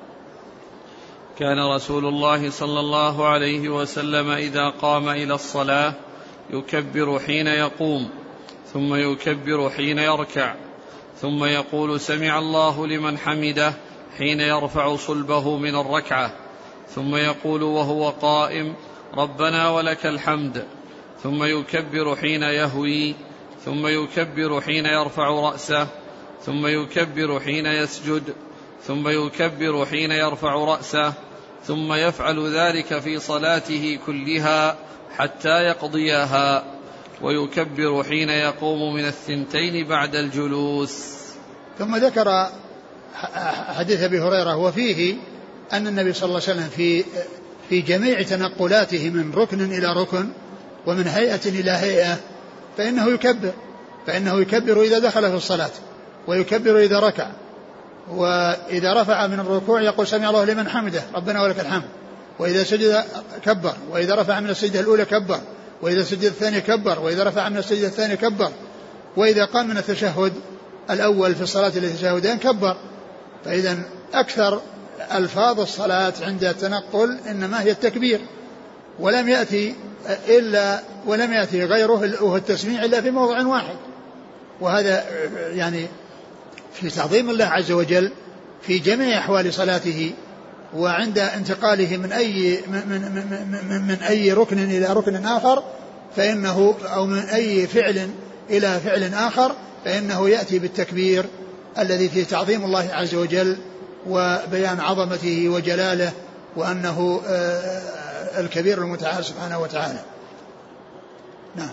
كان رسول الله صلى الله عليه وسلم إذا قام إلى الصلاة يكبر حين يقوم، ثم يكبر حين يركع، ثم يقول سمع الله لمن حمده حين يرفع صلبه من الركعة، ثم يقول وهو قائم ربنا ولك الحمد، ثم يكبر حين يهوي، ثم يكبر حين يرفع رأسه، ثم يكبر حين يسجد، ثم يكبر حين يرفع رأسه، ثم يفعل ذلك في صلاته كلها حتى يقضيها، ويكبر حين يقوم من الثنتين بعد الجلوس. ثم ذكر حديث أبي هريرة وفيه أن النبي صلى الله عليه وسلم في في جميع تنقلاته من ركن إلى ركن ومن هيئة إلى هيئة فإنه يكبر فإنه يكبر إذا دخل في الصلاة ويكبر إذا ركع، وإذا رفع من الركوع يقول سمع الله لمن حمده ربنا ولك الحمد، وإذا سجد كبر، وإذا رفع من السجدة الأولى كبر، وإذا سجد الثاني كبر، وإذا رفع من السجدة الثاني كبر، وإذا قام من التشهد الأول في الصلاة للتشهدين كبر. فإذا أكثر ألفاظ الصلاة عند التنقل إنما هي التكبير، ولم يأتي إلا ولم يأتي غيره وهو التسميع إلا في موضع واحد، وهذا يعني في تعظيم الله عز وجل في جميع أحوال صلاته، وعند انتقاله من أي من, من, من, من أي ركن إلى ركن آخر فإنه أو من أي فعل إلى فعل آخر فإنه يأتي بالتكبير الذي فيه تعظيم الله عز وجل وبيان عظمته وجلاله وأنه الكبير المتعال سبحانه وتعالى. نعم.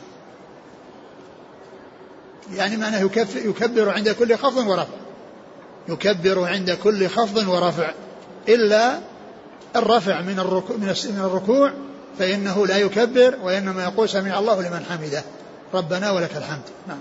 يعني معناه يكبر عند كل خفض ورفع، يكبر عند كل خفض ورفع إلا الرفع من الركوع, من الركوع فإنه لا يكبر، وإنما يقول سمع الله لمن حمده ربنا ولك الحمد. نعم.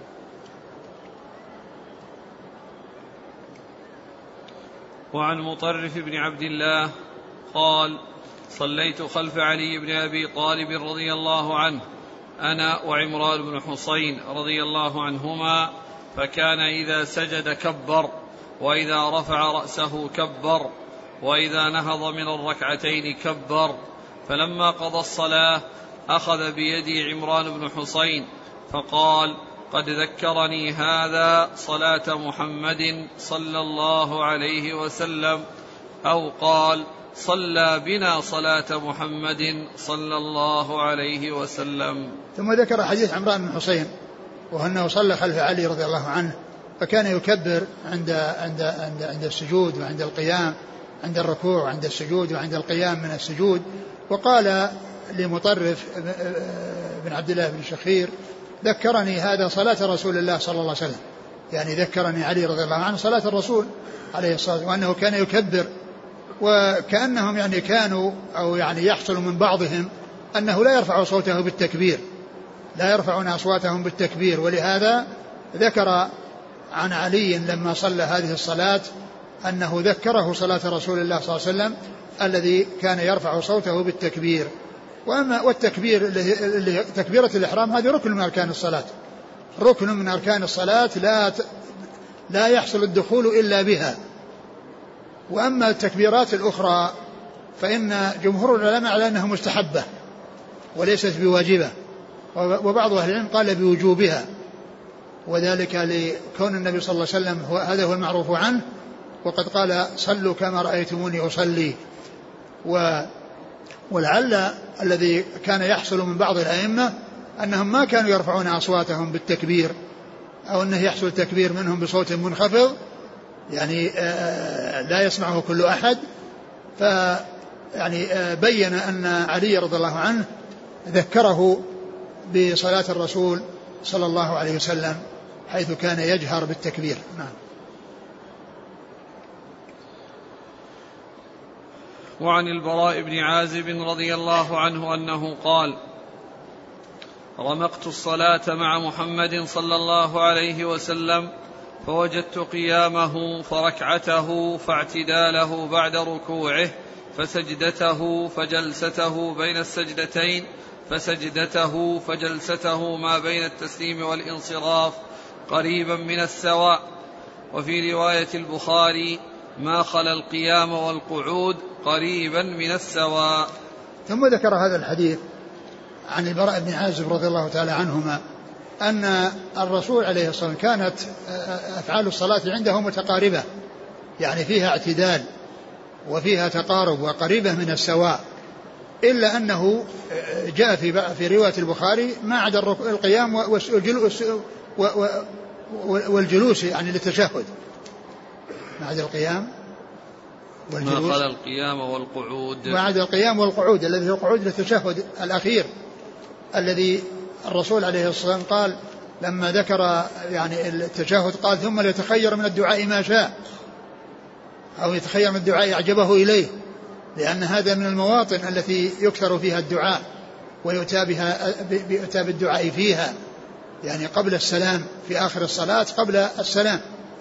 وعن مطرف بن عبد الله قال صليت خلف علي بن أبي طالب رضي الله عنه أنا وعمران بن حسين رضي الله عنهما، فكان إذا سجد كبر، وإذا رفع رأسه كبر، وإذا نهض من الركعتين كبر. فلما قضى الصلاة أخذ بيدي عمران بن حسين فقال قد ذكرني هذا صلاة محمد صلى الله عليه وسلم، أو قال صلى بنا صلاة محمد صلى الله عليه وسلم. ثم ذكر حديث عمران بن حسين وأنه صلى خلف علي رضي الله عنه، فكان يكبر عند عند عند عند السجود وعند القيام، عند الركوع وعند السجود وعند القيام من السجود. وقال لمطرف بن عبد الله بن شخير ذكرني هذا صلاة رسول الله صلى الله عليه وسلم، يعني ذكرني علي رضي الله عنه صلاة الرسول عليه الصلاة والسلام، وأنه كان يكبر، وكأنهم يعني كانوا أو يعني يحصل من بعضهم أنه لا يرفع صوته بالتكبير، لا يرفعون أصواتهم بالتكبير. ولهذا ذكر عن علي لما صلى هذه الصلاة أنه ذكره صلاة رسول الله صلى الله عليه وسلم الذي كان يرفع صوته بالتكبير. وأما والتكبير اللي تكبيرة الإحرام هذه ركن من أركان الصلاة، ركن من أركان الصلاة لا لا يحصل الدخول إلا بها. وأما التكبيرات الأخرى فإن جمهور العلماء على أنها مستحبة وليست بواجبة، وبعض أهل العلم قال بوجوبها، وذلك لكون النبي صلى الله عليه وسلم هو هذا هو المعروف عنه، وقد قال صلوا كما رأيتموني أصلي. و ولعل الذي كان يحصل من بعض الأئمة أنهم ما كانوا يرفعون أصواتهم بالتكبير، أو أنه يحصل تكبير منهم بصوت منخفض يعني لا يسمعه كل أحد. فيعني بين أن علي رضي الله عنه ذكره بصلاة الرسول صلى الله عليه وسلم حيث كان يجهر بالتكبير. نعم. وعن البراء بن عازب رضي الله عنه أنه قال رمقت الصلاة مع محمد صلى الله عليه وسلم فوجدت قيامه فركعته فاعتداله بعد ركوعه فسجدته فجلسته بين السجدتين فسجدته فجلسته ما بين التسليم والانصراف قريبا من السواء. وفي رواية البخاري ما خلا القيام والقعود قريبا من السواء. ثم ذكر هذا الحديث عن البراء بن عازب رضي الله تعالى عنهما أن الرسول عليه الصلاة والسلام كانت أفعال الصلاة عنده متقاربة، يعني فيها اعتدال وفيها تقارب وقريبة من السواء، إلا أنه جاء في في رواية البخاري ما عدا القيام والجلوس والجلوس يعني للتشهد، ما عدا القيام والجلوس ما خلا القيام والقعود، ما عدا القيام والقعود الذي هو القعود للتشهد الأخير الذي الرسول عليه الصلاة والسلام قال لما ذكر يعني التشهد قال ثم ليتخير من الدعاء ما شاء، أو يتخير من الدعاء أعجبه إليه، لأن هذا من المواطن التي يكثر فيها الدعاء ويؤتى بها بيؤتى بالدعاء فيها، يعني قبل السلام في آخر الصلاة قبل السلام.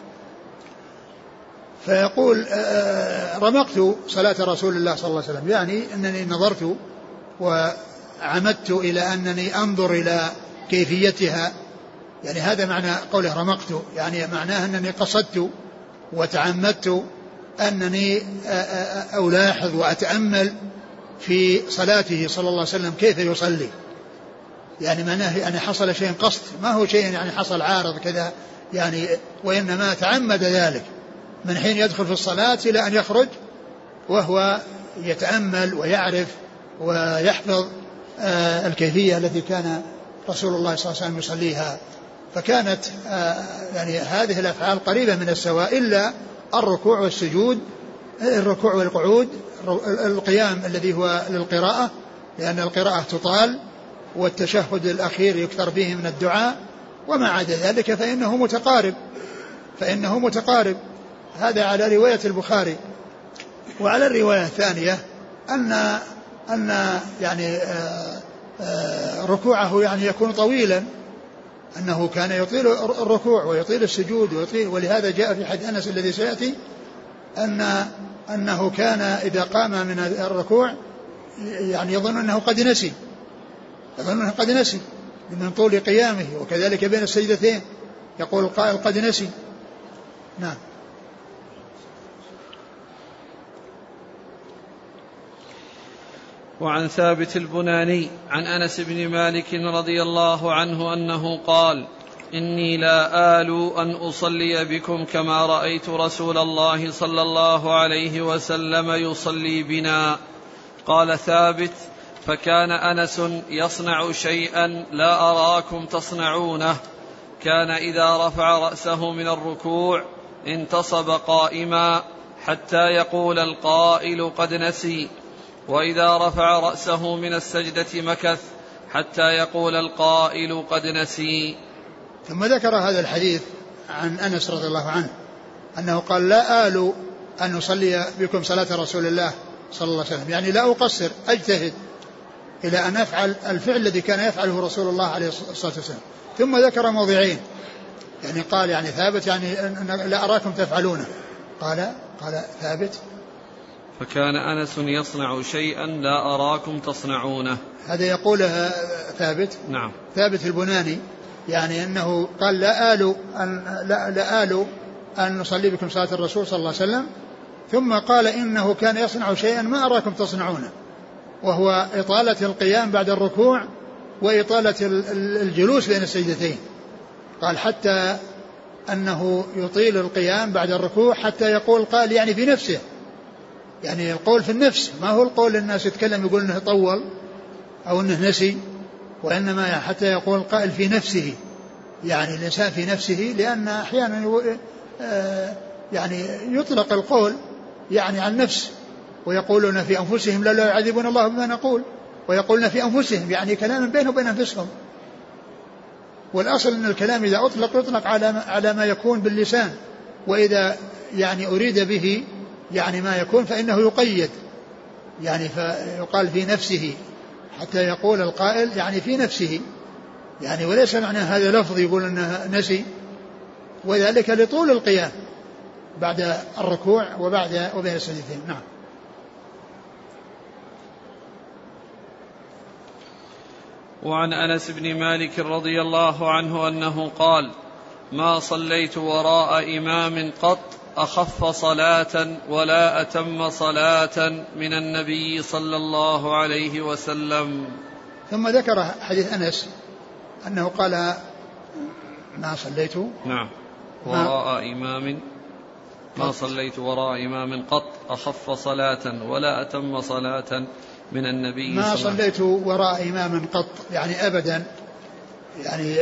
فيقول رمقت صلاة رسول الله صلى الله عليه وسلم، يعني أنني نظرت وعمدت إلى أنني أنظر إلى كيفيتها، يعني هذا معنى قوله رمقت، يعني معناه أنني قصدت وتعمدت أنني ألاحظ وأتأمل في صلاته صلى الله عليه وسلم كيف يصلي، يعني معناه يعني حصل شيء قصد، ما هو شيء يعني حصل عارض كذا يعني، وإنما تعمد ذلك من حين يدخل في الصلاة إلى أن يخرج وهو يتأمل ويعرف ويحفظ آه الكيفية التي كان رسول الله صلى الله عليه وسلم يصليها. فكانت آه يعني هذه الأفعال قريبة من السواء إلا الركوع والسجود، الركوع والقعود، القيام الذي هو للقراءة لأن القراءة تطال، والتشهد الأخير يكثر فيه من الدعاء، وما عدا ذلك فإنه متقارب فإنه متقارب هذا على رواية البخاري. وعلى الرواية الثانية أن أن يعني آآ آآ ركوعه يعني يكون طويلا، أنه كان يطيل الركوع ويطيل السجود ويطيل، ولهذا جاء في حديث أنس الذي سيأتي أن أنه كان إذا قام من الركوع يعني يظن أنه قد نسي يظن أنه قد نسي من طول قيامه، وكذلك بين السجدتين يقول القائل قد نسي. نعم. وعن ثابت البناني عن أنس بن مالك رضي الله عنه أنه قال: إني لا آل أن أصلي بكم كما رأيت رسول الله صلى الله عليه وسلم يصلي بنا. قال ثابت: فكان أنس يصنع شيئا لا أراكم تصنعونه، كان إذا رفع رأسه من الركوع انتصب قائما حتى يقول القائل قد نسي، وإذا رفع رأسه من السجدة مكث حتى يقول القائل قد نسي. ثم ذكر هذا الحديث عن أنس رضي الله عنه أنه قال: لا آل أن أصلي بكم صلاة رسول الله صلى الله عليه وسلم، يعني لا أقصر، أجتهد إلى أن أفعل الفعل الذي كان يفعله رسول الله عليه الصلاة والسلام. ثم ذكر موضعين، يعني قال يعني ثابت يعني لا أراكم تفعلونه، قال قال ثابت: فكان أنس يصنع شيئا لا أراكم تصنعونه. هذا يقوله ثابت. نعم. ثابت البناني، يعني أنه قال: لا آل أن لا, لا آل أن نصلي بكم صلاة الرسول صلى الله عليه وسلم، ثم قال إنه كان يصنع شيئا ما أراكم تصنعونه، وهو إطالة القيام بعد الركوع وإطالة الجلوس بين السجدتين. قال حتى أنه يطيل القيام بعد الركوع حتى يقول قال يعني في نفسه، يعني القول في النفس، ما هو القول الناس يتكلم يقول انه طول او انه نسي، وانما يعني حتى يقول القائل في نفسه، يعني الانسان في نفسه، لان احيانا يعني يطلق القول يعني عن نفس، ويقولون في انفسهم لا لا يعذبون الله بما نقول، ويقولون في انفسهم يعني كلام بينهم وبين انفسهم. والاصل ان الكلام اذا اطلق يطلق على على ما يكون باللسان، واذا يعني اريد به يعني ما يكون فإنه يقيد، يعني فيقال في نفسه حتى يقول القائل يعني في نفسه، يعني وليس معنى هذا لفظ يقول أنه نسي، وذلك لطول القيام بعد الركوع وبعد وبين السجدتين. نعم. وعن أنس بن مالك رضي الله عنه أنه قال: ما صليت وراء إمام قط أخف صلاة ولا أتم صلاة من النبي صلى الله عليه وسلم. ثم ذكر حديث أنس أنه قال: ما صليت نعم وراء إمام ما صليت وراء إمام قط أخف صلاة ولا أتم صلاة من النبي ما صليت وراء إمام قط، يعني أبدا، يعني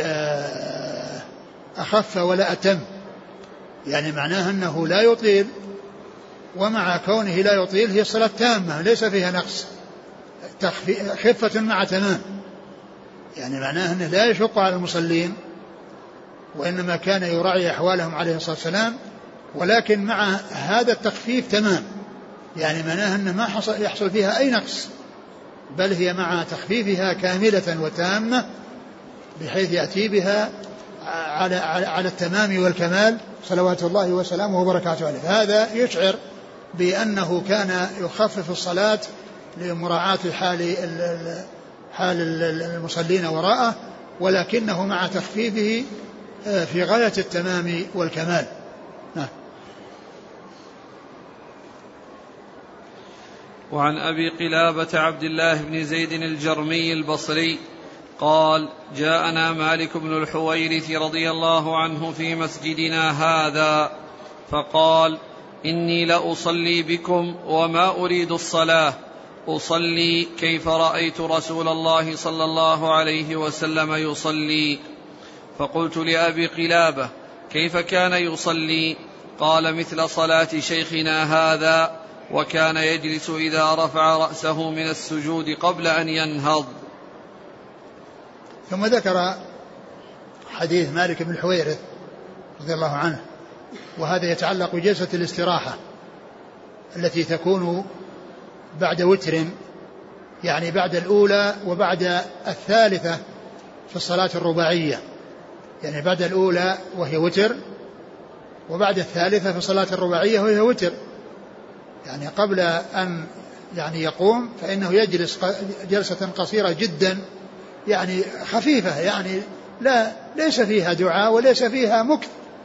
أخف ولا أتم، يعني معناه أنه لا يطيل، ومع كونه لا يطيل هي صلاة تامة ليس فيها نقص، خفة مع تمام، يعني معناه أنه لا يشق على المصلين، وإنما كان يراعي أحوالهم عليه الصلاة والسلام، ولكن مع هذا التخفيف تمام، يعني معناه أن ما حصل يحصل فيها أي نقص، بل هي مع تخفيفها كاملة وتامة بحيث يأتي بها على, على, على التمام والكمال صلوات الله وسلامه وبركاته عليه. هذا يشعر بأنه كان يخفف الصلاة لمراعاة حال حال المصلين وراءه، ولكنه مع تخفيفه في غاية التمام والكمال. نعم. وعن أبي قلابة عبد الله بن زيد الجرمي البصري قال: جاءنا مالك بن الحويرث رضي الله عنه في مسجدنا هذا فقال: إني لأصلي بكم وما أريد الصلاة، أصلي كيف رأيت رسول الله صلى الله عليه وسلم يصلي. فقلت لأبي قلابة: كيف كان يصلي؟ قال: مثل صلاة شيخنا هذا، وكان يجلس إذا رفع رأسه من السجود قبل أن ينهض. ثم ذكر حديث مالك بن الحويرث رضي الله عنه، وهذا يتعلق بجلسة الاستراحة التي تكون بعد وتر، يعني بعد الأولى وبعد الثالثة في الصلاة الرباعية، يعني بعد الأولى وهي وتر، وبعد الثالثة في الصلاة الرباعية وهي وتر. يعني قبل أن يعني يقوم فإنه يجلس جلسة قصيرة جدا، يعني خفيفة، يعني لا ليس فيها دعاء وليس فيها مكث،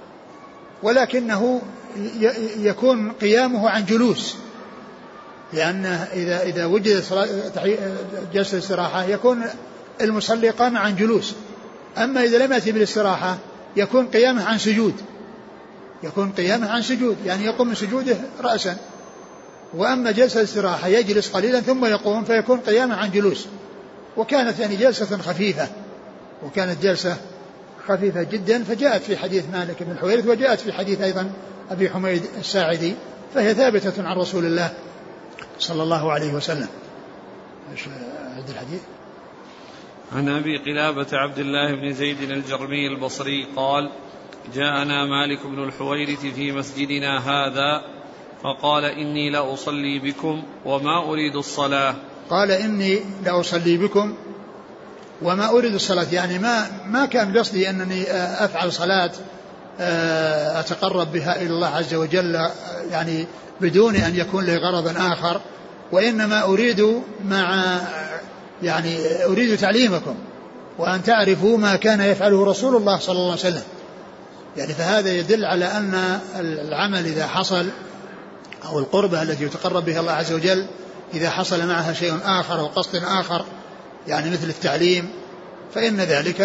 ولكنه يكون قيامه عن جلوس، لأنه إذا إذا وجد جلسة الاستراحة يكون المصلي قام عن جلوس، أما إذا لم يأتي بالاستراحة يكون قيامه عن سجود، يكون قيامه عن سجود، يعني يقوم من سجوده رأسا. وأما جلسة الاستراحة يجلس قليلا ثم يقوم فيكون قيامه عن جلوس. وكانت يعني جلسة خفيفة، وكانت جلسة خفيفة جدا، فجاءت في حديث مالك بن الحويرث وجاءت في حديث أيضا أبي حميد الساعدي، فهي ثابتة عن رسول الله صلى الله عليه وسلم. ايش هذا الحديث؟ عن أبي قلابة عبد الله بن زيد الجرمي البصري قال: جاءنا مالك بن الحويرث في مسجدنا هذا فقال: إني لأصلي بكم وما أريد الصلاة. قال: إني لأصلي بكم وما أريد الصلاة، يعني ما ما كان قصدي أنني أفعل صلاة أتقرب بها إلى الله عز وجل، يعني بدون أن يكون لي غرض آخر، وإنما أريد مع يعني أريد تعليمكم وأن تعرفوا ما كان يفعله رسول الله صلى الله عليه وسلم. يعني فهذا يدل على أن العمل إذا حصل أو القربة التي يتقرب بها الله عز وجل إذا حصل معها شيء آخر أو قصد آخر، يعني مثل التعليم، فإن ذلك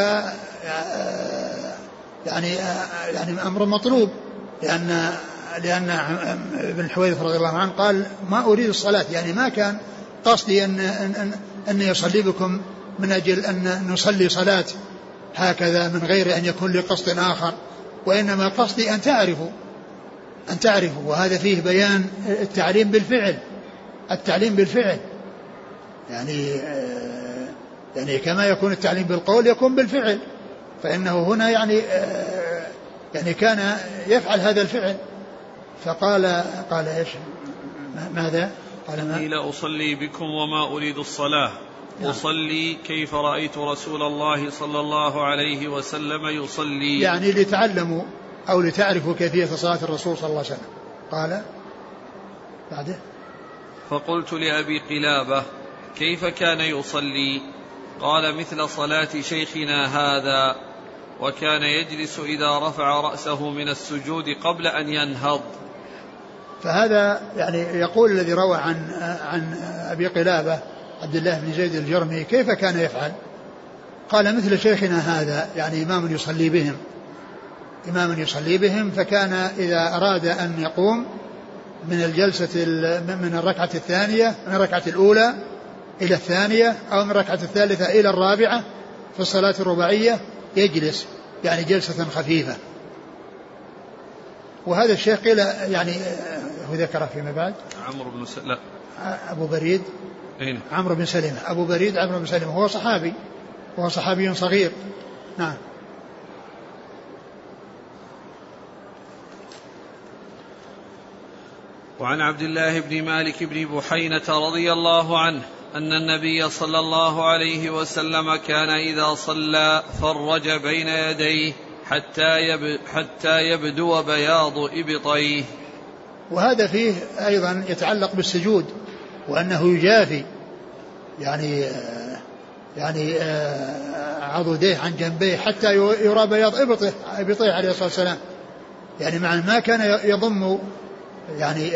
يعني يعني أمر مطلوب، لأن لأن ابن الحويرث رضي الله عنه قال: ما أريد الصلاة، يعني ما كان قصدي أن أن أن يصلي بكم من أجل أن نصلي صلاة هكذا من غير أن يكون لي قصد آخر، وإنما قصدي أن تعرفوا أن تعرفوا وهذا فيه بيان التعليم بالفعل، التعليم بالفعل، يعني يعني كما يكون التعليم بالقول يكون بالفعل، فإنه هنا يعني يعني كان يفعل هذا الفعل. فقال قال إيش ماذا؟ قال: ما لا أصلي بكم وما أريد الصلاة، أصلي كيف رأيت رسول الله صلى الله عليه وسلم يصلي، يعني لتعلموا أو لتعرفوا كيفية صلاة الرسول صلى الله عليه وسلم. قال بعده: فقلت لأبي قلابة: كيف كان يصلي؟ قال: مثل صلاة شيخنا هذا، وكان يجلس إذا رفع رأسه من السجود قبل أن ينهض. فهذا يعني يقول الذي روى عن عن أبي قلابة عبد الله بن زيد الجرمي كيف كان يفعل؟ قال: مثل شيخنا هذا، يعني إمام يصلي بهم، إمام يصلي بهم، فكان إذا أراد أن يقوم من الجلسة من الركعة الثانية من الركعة الأولى إلى الثانية أو من الركعة الثالثة إلى الرابعة في الصلاة الرباعية يجلس، يعني جلسة خفيفة. وهذا الشيخ قيل يعني هو ذكر فيما بعد عمرو بن سلمة أبو بريد أين؟ عمرو بن سلمة أبو بريد عمرو بن سلمة هو صحابي، وهو صحابي صغير. نعم. وعن عبد الله بن مالك بن بحينة رضي الله عنه أن النبي صلى الله عليه وسلم كان إذا صلى فرج بين يديه حتى يب حتى يبدو بياض إبطيه. وهذا فيه أيضا يتعلق بالسجود وأنه يجافي يعني يعني عضديه عن جنبيه حتى يرى بياض إبطيه إبطيه عليه الصلاة والسلام، يعني مع ما كان يضم يعني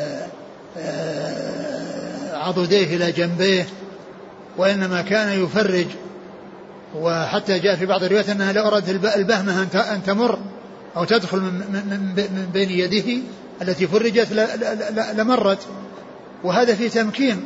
عضديه إلى جنبيه، وإنما كان يفرج. وحتى جاء في بعض الروايات أنها لو أراد البهمة أن تمر أو تدخل من بين يده التي فرجت لمرت. وهذا في تمكين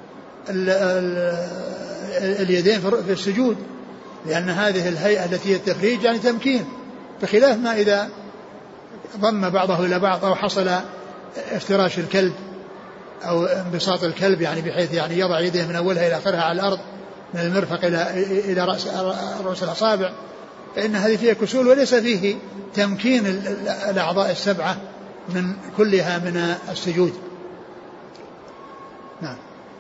اليدين في السجود، لأن هذه الهيئة التي هي التفريج يعني تمكين، بخلاف ما إذا ضم بعضه إلى بعض أو حصل افتراش الكلب أو انبساط الكلب، يعني بحيث يعني يضع يده من أولها إلى آخرها على الأرض من المرفق إلى إلى رأس رؤوس الأصابع، فإن هذه فيها كسول وليس فيه تمكين الأعضاء السبعة من كلها من السجود. نعم.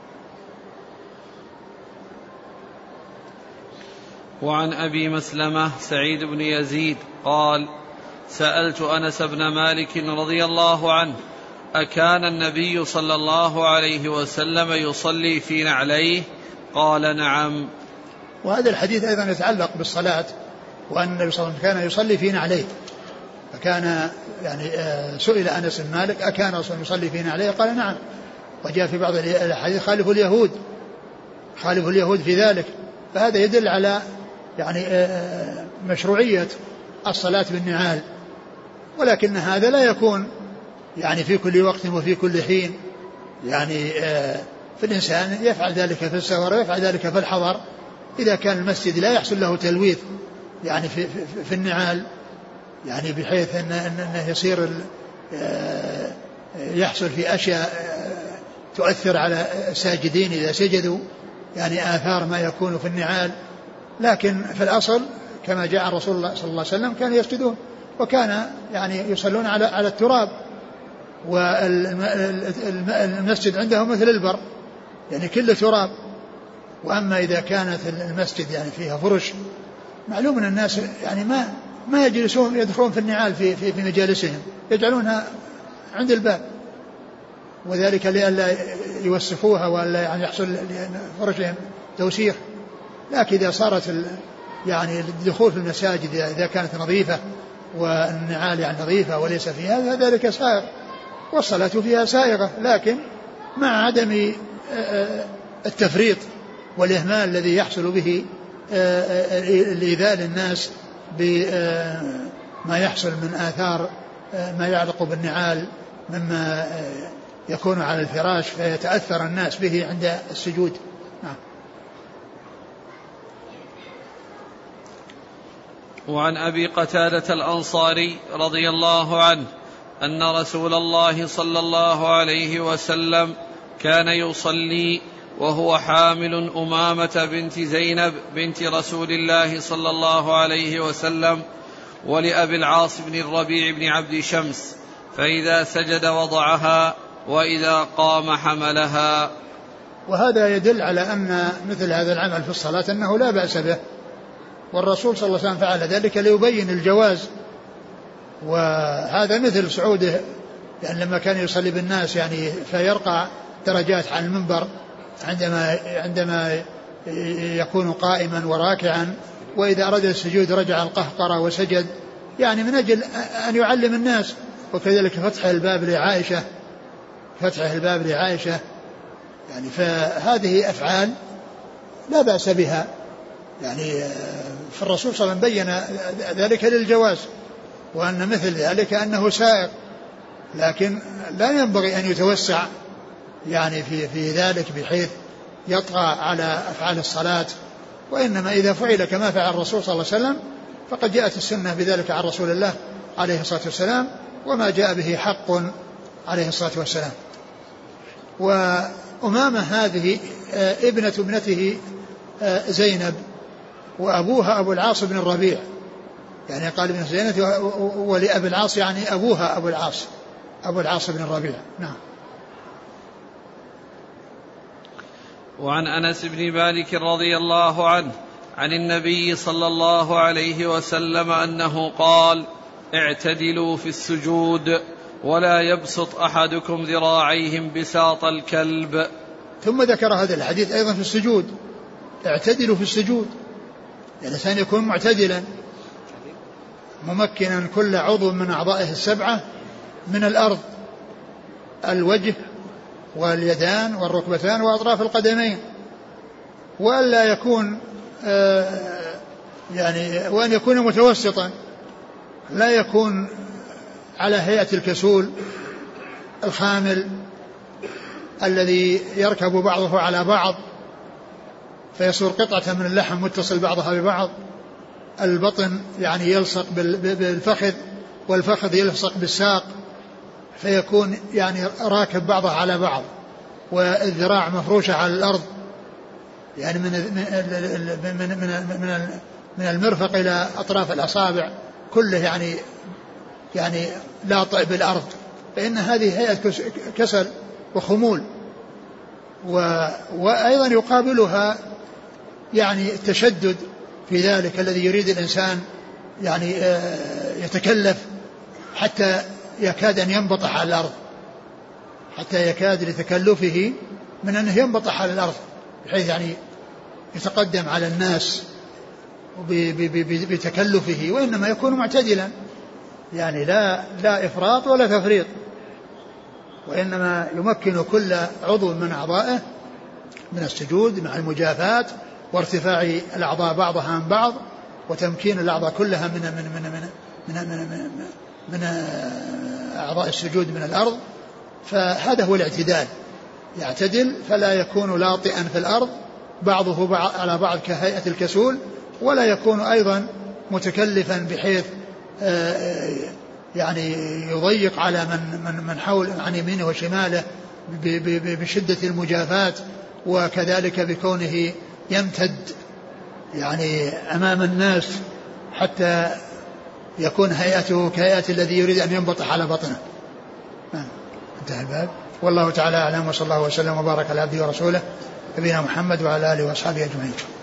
وعن أبي مسلمة سعيد بن يزيد قال: سألت أنس بن مالك رضي الله عنه: أكان النبي صلى الله عليه وسلم يصلي في نعليه؟ قال: نعم. وهذا الحديث أيضا يتعلق بالصلاة، وأن النبي صلى الله عليه وسلم كان يصلي في نعليه، فكان يعني سئل أنس بن مالك: أكان رسول يصلي في نعليه؟ قال: نعم. وجاء في بعض الحديث: خالفوا اليهود خالفوا اليهود في ذلك. فهذا يدل على يعني مشروعية الصلاة بالنعال، ولكن هذا لا يكون يعني في كل وقت وفي كل حين، يعني في الإنسان يفعل ذلك في السفر ويفعل ذلك في الحضر إذا كان المسجد لا يحصل له تلويث يعني في, في, في النعال، يعني بحيث أنه يصير يحصل في أشياء تؤثر على الساجدين إذا سجدوا، يعني آثار ما يكون في النعال. لكن في الأصل كما جاء عن رسول الله صلى الله عليه وسلم كان يسجدون، وكان يعني يصلون على على التراب، والمسجد عندهم مثل البر يعني كله تراب. وأما إذا كانت المسجد يعني فيها فرش، معلوم أن الناس يعني ما ما يجلسون يدخلون في النعال في في, في مجالسهم، يجعلونها عند الباب، وذلك لئلا يوسخوها ولا يعني يحصل فرشهم توسيخ. لكن إذا صارت يعني الدخول في المساجد إذا كانت نظيفة والنعال يعني نظيفة وليس فيها ذلك سائغ، والصلاة فيها سائغة، لكن مع عدم التفريط والإهمال الذي يحصل به الإيذاء للناس بما يحصل من آثار ما يعلق بالنعال مما يكون على الفراش فيتأثر الناس به عند السجود. نعم. وعن أبي قتادة الأنصاري رضي الله عنه أن رسول الله صلى الله عليه وسلم كان يصلي وهو حامل أمامة بنت زينب بنت رسول الله صلى الله عليه وسلم ولأبي العاص بن الربيع بن عبد شمس، فإذا سجد وضعها وإذا قام حملها. وهذا يدل على أن مثل هذا العمل في الصلاة أنه لا بأس به، والرسول صلى الله عليه وسلم فعل ذلك ليبين الجواز. وهذا مثل سعوده يعني لما كان يصلي بالناس يعني فيرقى درجات عن المنبر عندما عندما يكون قائما وراكعا، وإذا أراد السجود رجع القهقرة وسجد، يعني من أجل أن يعلم الناس. وكذلك فتح الباب لعائشة فتح الباب لعائشة يعني فهذه أفعال لا بأس بها، يعني فالرسول صلى الله عليه وسلم بين ذلك للجواز، وأن مثل ذلك أنه سائر، لكن لا ينبغي أن يتوسع يعني في في ذلك بحيث يطغى على أفعال الصلاة. وإنما إذا فعل كما فعل الرسول صلى الله عليه وسلم فقد جاءت السنة بذلك عن رسول الله عليه الصلاة والسلام، وما جاء به حق عليه الصلاة والسلام. وأمامة هذه ابنة ابنته زينب، وأبوها أبو العاص بن الربيع، يعني قال ابن زينب ولأبي العاص يعني أبوها أبو العاص، أبو العاص بن الربيع. نعم. وعن أنس بن مالك رضي الله عنه عن النبي صلى الله عليه وسلم أنه قال: اعتدلوا في السجود ولا يبسط أحدكم ذراعيهم بساط الكلب. ثم ذكر هذا الحديث أيضا في السجود، اعتدلوا في السجود، الإنسان يكون معتدلا ممكنا كل عضو من أعضائه السبعة من الأرض، الوجه واليدان والركبتان وأطراف القدمين، وألا يكون آه يعني وأن يكون متوسطا، لا يكون على هيئة الكسول الخامل الذي يركب بعضه على بعض فيصير قطعة من اللحم متصل بعضها ببعض، البطن يعني يلصق بالفخذ والفخذ يلصق بالساق فيكون يعني راكب بعضها على بعض، والذراع مفروشة على الأرض يعني من من من من من المرفق إلى أطراف الأصابع كله يعني يعني لاطئ بالأرض، فإن هذه هيئة كسل وخمول. وأيضا يقابلها يعني التشدد في ذلك الذي يريد الإنسان يعني يتكلف حتى يكاد أن ينبطح على الأرض، حتى يكاد لتكلفه من أنه ينبطح على الأرض بحيث يعني يتقدم على الناس بتكلفه، وإنما يكون معتدلا يعني لا لا إفراط ولا تفريط، وإنما يمكن كل عضو من أعضائه من السجود مع المجافاة وارتفاع الأعضاء بعضها عن بعض وتمكين الأعضاء كلها من من من من من, من, من, من أعضاء السجود من الأرض. فهذا هو الاعتدال، يعتدل فلا يكون لاطئا في الأرض بعضه على بعض كهيئة الكسول، ولا يكون أيضا متكلفا بحيث يعني يضيق على من من من حول عن يمينه وشماله بشدة المجافاة، وكذلك بكونه يمتد يعني أمام الناس حتى يكون هيئته كهيئة الذي يريد أن ينبطح على بطنه. انتهى الباب. والله تعالى أعلم، وصلى الله وسلم وبارك على عبده ورسوله نبينا محمد وعلى آله وأصحابه أجمعين.